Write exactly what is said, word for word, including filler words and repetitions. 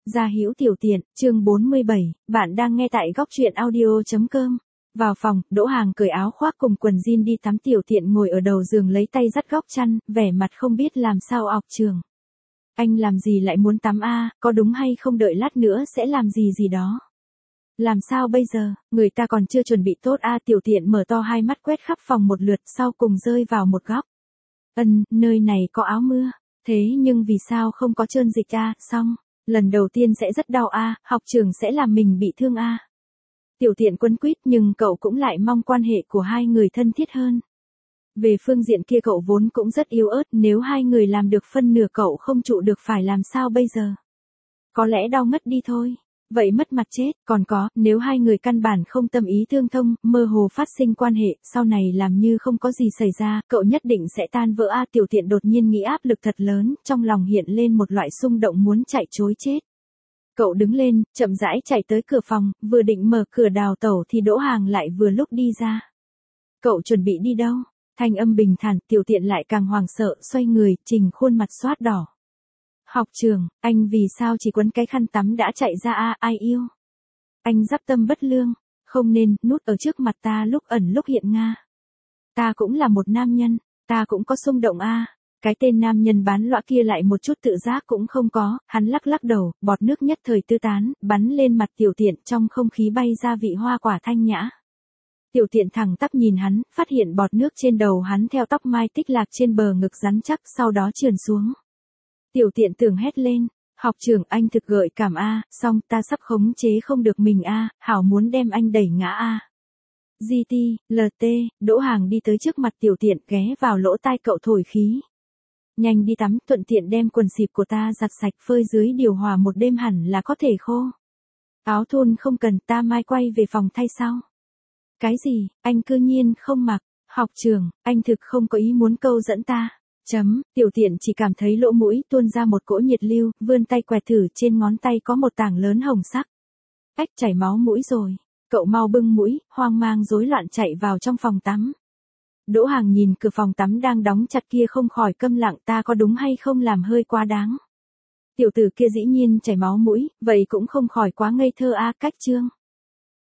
Gia Hữu Tiểu Tiện, chương bốn mươi bảy, bạn đang nghe tại góc truyện audio.com. Vào phòng, Đỗ Hàng cởi áo khoác cùng quần jean đi tắm. Tiểu Tiện ngồi ở đầu giường lấy tay dắt góc chăn, vẻ mặt không biết làm sao. Học Trường, anh làm gì lại muốn tắm a, có đúng hay không, đợi lát nữa sẽ làm gì gì đó. Làm sao bây giờ, người ta còn chưa chuẩn bị tốt a. Tiểu Tiện mở to hai mắt quét khắp phòng một lượt, sau cùng rơi vào một góc. Ân, nơi này có áo mưa, thế nhưng vì sao không có trơn dịch a, xong. Lần đầu tiên sẽ rất đau a, Học Trường sẽ làm mình bị thương a. Tiểu Tiện quấn quýt, nhưng cậu cũng lại mong quan hệ của hai người thân thiết hơn. Về phương diện kia cậu vốn cũng rất yếu ớt, nếu hai người làm được phân nửa cậu không trụ được phải làm sao bây giờ? Có lẽ đau mất đi thôi. Vậy mất mặt chết, còn có, nếu hai người căn bản không tâm ý tương thông, mơ hồ phát sinh quan hệ, sau này làm như không có gì xảy ra, cậu nhất định sẽ tan vỡ a. Tiểu Tiện đột nhiên nghĩ áp lực thật lớn, trong lòng hiện lên một loại xung động muốn chạy trối chết. Cậu đứng lên, chậm rãi chạy tới cửa phòng, vừa định mở cửa đào tẩu thì Đỗ Hàng lại vừa lúc đi ra. Cậu chuẩn bị đi đâu? Thanh âm bình thản. Tiểu Tiện lại càng hoảng sợ, xoay người, chỉnh khuôn mặt xoát đỏ. Học Trường, anh vì sao chỉ quấn cái khăn tắm đã chạy ra a, ai yêu? Anh giáp tâm bất lương, không nên nút ở trước mặt ta lúc ẩn lúc hiện nga. Ta cũng là một nam nhân, ta cũng có xung động a. Cái tên nam nhân bán lõa kia lại một chút tự giác cũng không có, hắn lắc lắc đầu, bọt nước nhất thời tư tán, bắn lên mặt Tiểu Tiện, trong không khí bay ra vị hoa quả thanh nhã. Tiểu Tiện thẳng tắp nhìn hắn, phát hiện bọt nước trên đầu hắn theo tóc mai tích lạc trên bờ ngực rắn chắc, sau đó trườn xuống. Tiểu Tiện tưởng hét lên, Học Trường, anh thực gợi cảm a, song ta sắp khống chế không được mình a, hảo muốn đem anh đẩy ngã a. giê tê, lờ tê, Đỗ Hàng đi tới trước mặt Tiểu Tiện, ghé vào lỗ tai cậu thổi khí. Nhanh đi tắm, thuận tiện đem quần xịp của ta giặt sạch, phơi dưới điều hòa một đêm hẳn là có thể khô. Áo thun không cần, ta mai quay về phòng thay sau. Cái gì, anh cư nhiên không mặc? Học Trường, anh thực không có ý muốn câu dẫn ta. Chấm, Tiểu Tiện chỉ cảm thấy lỗ mũi tuôn ra một cỗ nhiệt lưu, vươn tay quẹt thử, trên ngón tay có một tảng lớn hồng sắc. Ách, chảy máu mũi rồi. Cậu mau bưng mũi, hoang mang rối loạn chạy vào trong phòng tắm. Đỗ Hàng nhìn cửa phòng tắm đang đóng chặt kia không khỏi câm lặng, ta có đúng hay không làm hơi quá đáng. Tiểu tử kia dĩ nhiên chảy máu mũi, vậy cũng không khỏi quá ngây thơ a. Cách chương.